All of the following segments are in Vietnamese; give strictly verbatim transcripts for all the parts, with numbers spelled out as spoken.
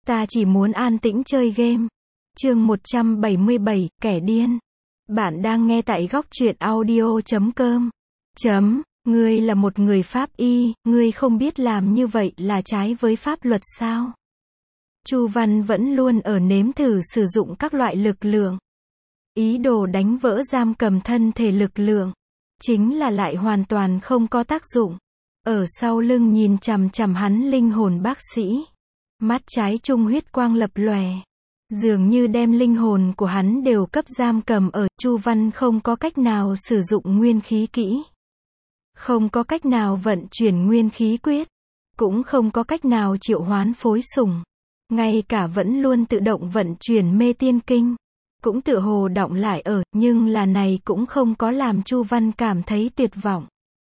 Ta chỉ muốn an tĩnh chơi game. Chương một trăm bảy mươi bảy, kẻ điên. Bạn đang nghe tại góc truyện audio chấm com. Chấm, ngươi là một người pháp y, ngươi không biết làm như vậy là trái với pháp luật sao? Chu Văn vẫn luôn ở nếm thử sử dụng các loại lực lượng. Ý đồ đánh vỡ giam cầm thân thể lực lượng. Chính là lại hoàn toàn không có tác dụng. Ở sau lưng nhìn chằm chằm hắn linh hồn bác sĩ. Mắt trái trung huyết quang lập lòe. Dường như đem linh hồn của hắn đều cấp giam cầm ở, Chu Văn không có cách nào sử dụng nguyên khí kỹ. Không có cách nào vận chuyển nguyên khí quyết. Cũng không có cách nào triệu hoán phối sủng. Ngay cả vẫn luôn tự động vận chuyển mê tiên kinh. Cũng tự hồ đọng lại ở, nhưng là này cũng không có làm Chu Văn cảm thấy tuyệt vọng.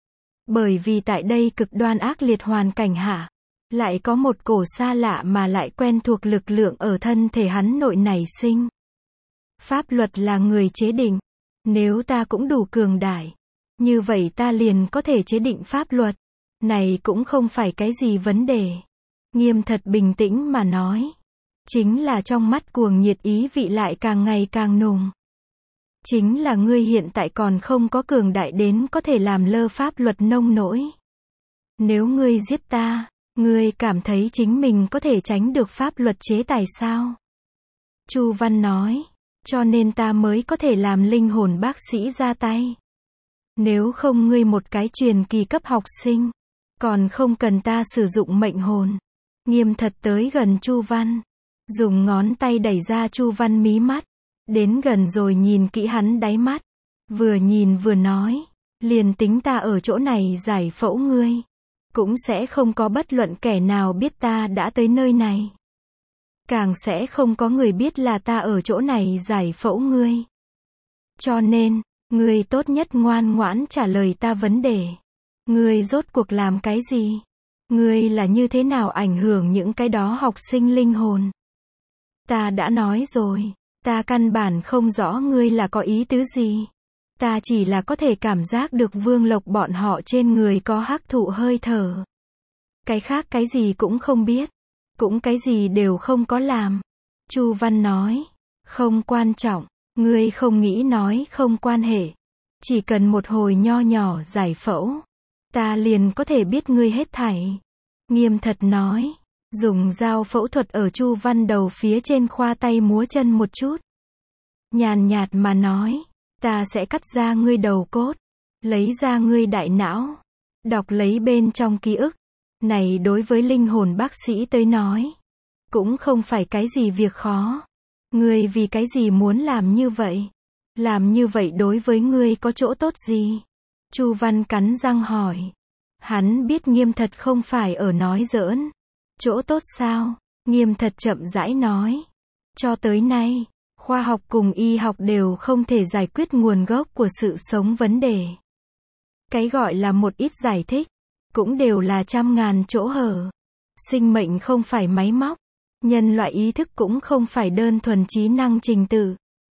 Bởi vì tại đây cực đoan ác liệt hoàn cảnh hạ, lại có một cổ xa lạ mà lại quen thuộc lực lượng ở thân thể hắn nội nảy sinh. Pháp luật là người chế định. Nếu ta cũng đủ cường đại, như vậy ta liền có thể chế định pháp luật. Này cũng không phải cái gì vấn đề. Nghiêm thật bình tĩnh mà nói. Chính là trong mắt cuồng nhiệt ý vị lại càng ngày càng nồng. Chính là ngươi hiện tại còn không có cường đại đến có thể làm lơ pháp luật nông nỗi. Nếu ngươi giết ta, ngươi cảm thấy chính mình có thể tránh được pháp luật chế tài sao? Chu Văn nói, cho nên ta mới có thể làm linh hồn bác sĩ ra tay. Nếu không ngươi một cái truyền kỳ cấp học sinh, còn không cần ta sử dụng mệnh hồn. Nghiêm thật tới gần Chu Văn, dùng ngón tay đẩy ra Chu Văn mí mắt, đến gần rồi nhìn kỹ hắn đáy mắt, vừa nhìn vừa nói, liền tính ta ở chỗ này giải phẫu ngươi, cũng sẽ không có bất luận kẻ nào biết ta đã tới nơi này. Càng sẽ không có người biết là ta ở chỗ này giải phẫu ngươi. Cho nên, ngươi tốt nhất ngoan ngoãn trả lời ta vấn đề. Ngươi rốt cuộc làm cái gì? Ngươi là như thế nào ảnh hưởng những cái đó học sinh linh hồn? Ta đã nói rồi, ta căn bản không rõ ngươi là có ý tứ gì. Ta chỉ là có thể cảm giác được Vương Lộc bọn họ trên người có hắc thụ hơi thở. Cái khác cái gì cũng không biết. Cũng cái gì đều không có làm. Chu Văn nói, không quan trọng, ngươi không nghĩ nói không quan hệ. Chỉ cần một hồi nho nhỏ giải phẫu, ta liền có thể biết ngươi hết thảy. Nghiêm thật nói, dùng dao phẫu thuật ở Chu Văn đầu phía trên khoa tay múa chân một chút. Nhàn nhạt mà nói, ta sẽ cắt ra ngươi đầu cốt, lấy ra ngươi đại não, đọc lấy bên trong ký ức. Này đối với linh hồn bác sĩ tới nói, cũng không phải cái gì việc khó. Ngươi vì cái gì muốn làm như vậy? Làm như vậy đối với ngươi có chỗ tốt gì? Chu Văn cắn răng hỏi. Hắn biết Nghiêm thật không phải ở nói giỡn. Chỗ tốt sao? Nghiêm thật chậm rãi nói. Cho tới nay, khoa học cùng y học đều không thể giải quyết nguồn gốc của sự sống vấn đề. Cái gọi là một ít giải thích, cũng đều là trăm ngàn chỗ hở. Sinh mệnh không phải máy móc. Nhân loại ý thức cũng không phải đơn thuần trí năng trình tự.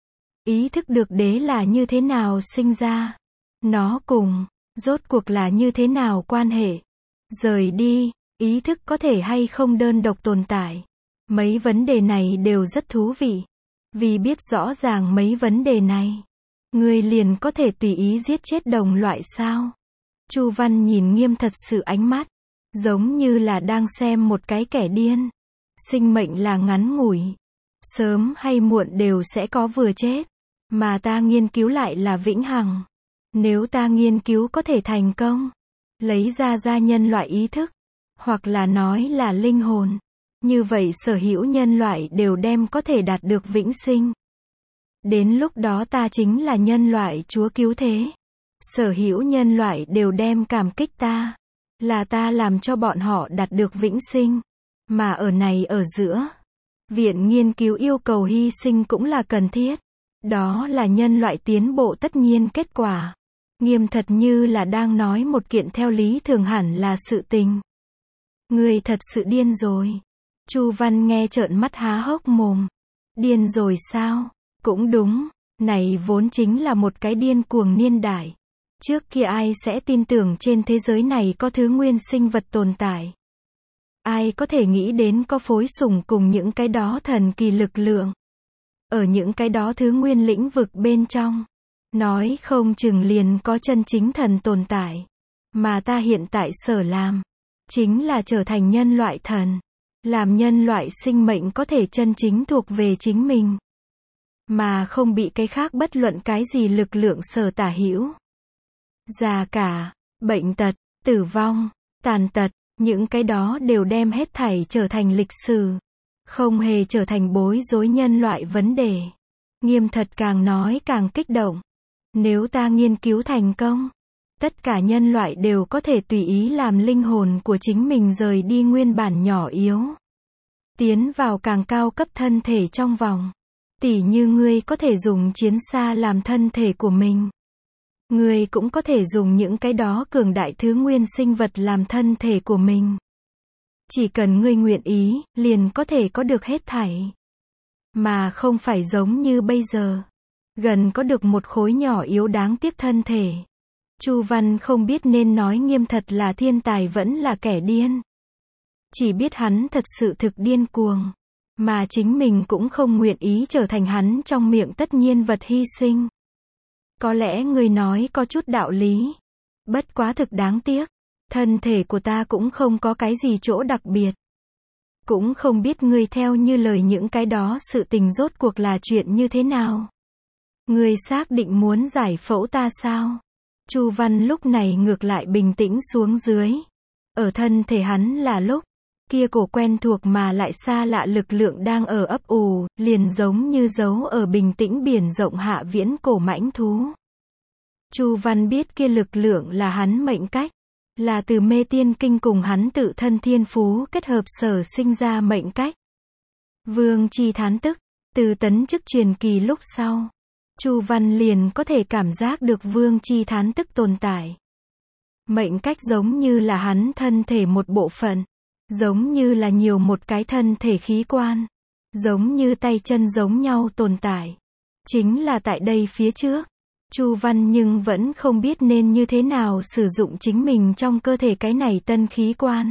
Ý thức được đế là như thế nào sinh ra. Nó cùng, rốt cuộc là như thế nào quan hệ. Rời đi, ý thức có thể hay không đơn độc tồn tại. Mấy vấn đề này đều rất thú vị. Vì biết rõ ràng mấy vấn đề này, người liền có thể tùy ý giết chết đồng loại sao? Chu Văn nhìn Nghiêm thật sự ánh mắt, giống như là đang xem một cái kẻ điên. Sinh mệnh là ngắn ngủi, sớm hay muộn đều sẽ có vừa chết, mà ta nghiên cứu lại là vĩnh hằng. Nếu ta nghiên cứu có thể thành công, lấy ra ra nhân loại ý thức, hoặc là nói là linh hồn, như vậy sở hữu nhân loại đều đem có thể đạt được vĩnh sinh. Đến lúc đó ta chính là nhân loại chúa cứu thế. Sở hữu nhân loại đều đem cảm kích ta, là ta làm cho bọn họ đạt được vĩnh sinh. Mà ở này ở giữa, viện nghiên cứu yêu cầu hy sinh cũng là cần thiết. Đó là nhân loại tiến bộ tất nhiên kết quả. Nghiêm thật như là đang nói một kiện theo lý thường hẳn là sự tình. Ngươi thật sự điên rồi. Chu Văn nghe trợn mắt há hốc mồm. Điên rồi sao? Cũng đúng, này vốn chính là một cái điên cuồng niên đại. Trước kia ai sẽ tin tưởng trên thế giới này có thứ nguyên sinh vật tồn tại. Ai có thể nghĩ đến có phối sủng cùng những cái đó thần kỳ lực lượng. Ở những cái đó thứ nguyên lĩnh vực bên trong. Nói không chừng liền có chân chính thần tồn tại. Mà ta hiện tại sở làm. Chính là trở thành nhân loại thần. Làm nhân loại sinh mệnh có thể chân chính thuộc về chính mình. Mà không bị cái khác bất luận cái gì lực lượng sở tả hữu. Già cả, bệnh tật, tử vong, tàn tật, những cái đó đều đem hết thảy trở thành lịch sử. Không hề trở thành bối rối nhân loại vấn đề. Nghiêm thật càng nói càng kích động. Nếu ta nghiên cứu thành công, tất cả nhân loại đều có thể tùy ý làm linh hồn của chính mình rời đi nguyên bản nhỏ yếu. Tiến vào càng cao cấp thân thể trong vòng. Tỉ như ngươi có thể dùng chiến xa làm thân thể của mình. Ngươi cũng có thể dùng những cái đó cường đại thứ nguyên sinh vật làm thân thể của mình. Chỉ cần ngươi nguyện ý, liền có thể có được hết thảy. Mà không phải giống như bây giờ. Gần có được một khối nhỏ yếu đáng tiếc thân thể. Chu Văn không biết nên nói Nghiêm thật là thiên tài vẫn là kẻ điên. Chỉ biết hắn thật sự thực điên cuồng. Mà chính mình cũng không nguyện ý trở thành hắn trong miệng tất nhiên vật hy sinh. Có lẽ người nói có chút đạo lý. Bất quá thực đáng tiếc. Thân thể của ta cũng không có cái gì chỗ đặc biệt. Cũng không biết ngươi theo như lời những cái đó sự tình rốt cuộc là chuyện như thế nào. Ngươi xác định muốn giải phẫu ta sao? Chu Văn lúc này ngược lại bình tĩnh xuống dưới. Ở thân thể hắn là lúc. Kia cổ quen thuộc mà lại xa lạ lực lượng đang ở ấp ủ, liền giống như giấu ở bình tĩnh biển rộng hạ viễn cổ mãnh thú. Chu Văn biết kia lực lượng là hắn mệnh cách, là từ mê tiên kinh cùng hắn tự thân thiên phú kết hợp sở sinh ra mệnh cách. Vương Chi thán tức, từ tấn chức truyền kỳ lúc sau, Chu Văn liền có thể cảm giác được Vương Chi thán tức tồn tại. Mệnh cách giống như là hắn thân thể một bộ phận. Giống như là nhiều một cái thân thể khí quan. Giống như tay chân giống nhau tồn tại. Chính là tại đây phía trước. Chu Văn nhưng vẫn không biết nên như thế nào sử dụng chính mình trong cơ thể cái này tân khí quan.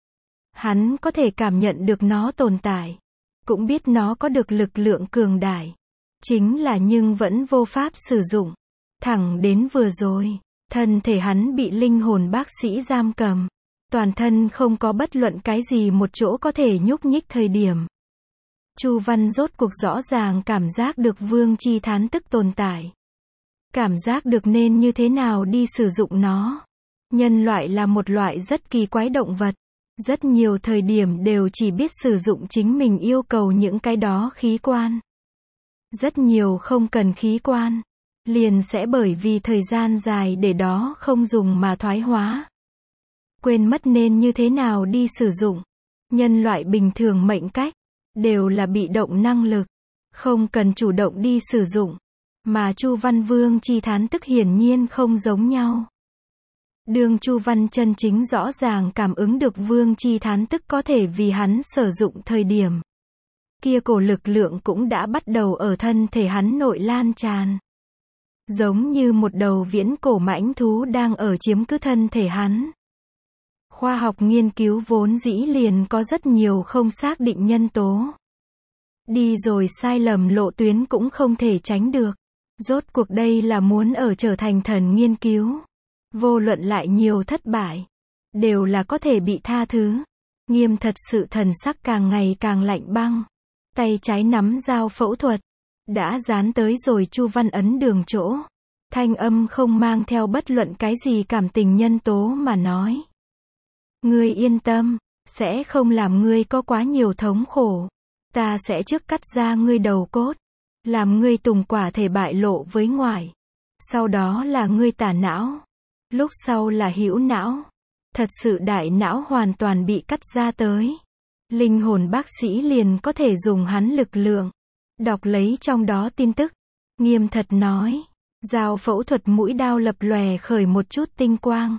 Hắn có thể cảm nhận được nó tồn tại. Cũng biết nó có được lực lượng cường đại. Chính là nhưng vẫn vô pháp sử dụng. Thẳng đến vừa rồi, thân thể hắn bị linh hồn bác sĩ giam cầm. Toàn thân không có bất luận cái gì một chỗ có thể nhúc nhích thời điểm. Chu Văn rốt cuộc rõ ràng cảm giác được Vương Chi thán tức tồn tại. Cảm giác được nên như thế nào đi sử dụng nó. Nhân loại là một loại rất kỳ quái động vật. Rất nhiều thời điểm đều chỉ biết sử dụng chính mình yêu cầu những cái đó khí quan. Rất nhiều không cần khí quan. Liền sẽ bởi vì thời gian dài để đó không dùng mà thoái hóa. Quên mất nên như thế nào đi sử dụng. Nhân loại bình thường mệnh cách, đều là bị động năng lực, không cần chủ động đi sử dụng. Mà Chu Văn Vương Chi thán tức hiển nhiên không giống nhau. Đường Chu Văn chân chính rõ ràng cảm ứng được Vương Chi thán tức có thể vì hắn sử dụng thời điểm. Kia cổ lực lượng cũng đã bắt đầu ở thân thể hắn nội lan tràn. Giống như một đầu viễn cổ mãnh thú đang ở chiếm cứ thân thể hắn. Khoa học nghiên cứu vốn dĩ liền có rất nhiều không xác định nhân tố. Đi rồi sai lầm lộ tuyến cũng không thể tránh được. Rốt cuộc đây là muốn ở trở thành thần nghiên cứu. Vô luận lại nhiều thất bại, đều là có thể bị tha thứ. Nghiêm thật sự thần sắc càng ngày càng lạnh băng. Tay trái nắm dao phẫu thuật. Đã dán tới rồi Chu Văn ấn đường chỗ. Thanh âm không mang theo bất luận cái gì cảm tình nhân tố mà nói. Ngươi yên tâm, sẽ không làm ngươi có quá nhiều thống khổ. Ta sẽ trước cắt ra ngươi đầu cốt. Làm ngươi tùng quả thể bại lộ với ngoài. Sau đó là ngươi tả não. Lúc sau là hữu não. Thật sự đại não hoàn toàn bị cắt ra tới. Linh hồn bác sĩ liền có thể dùng hắn lực lượng. Đọc lấy trong đó tin tức. Nghiêm thật nói. Dao phẫu thuật mũi đao lập lòe khởi một chút tinh quang.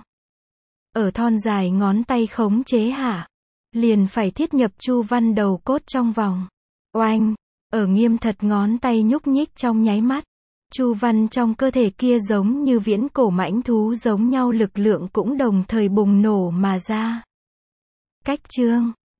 Ở thon dài ngón tay khống chế hạ. Liền phải thiết nhập Chu Văn đầu cốt trong vòng. Oanh! Ở nghiêm thật ngón tay nhúc nhích trong nháy mắt. Chu Văn trong cơ thể kia giống như viễn cổ mãnh thú giống nhau lực lượng cũng đồng thời bùng nổ mà ra. Cách chương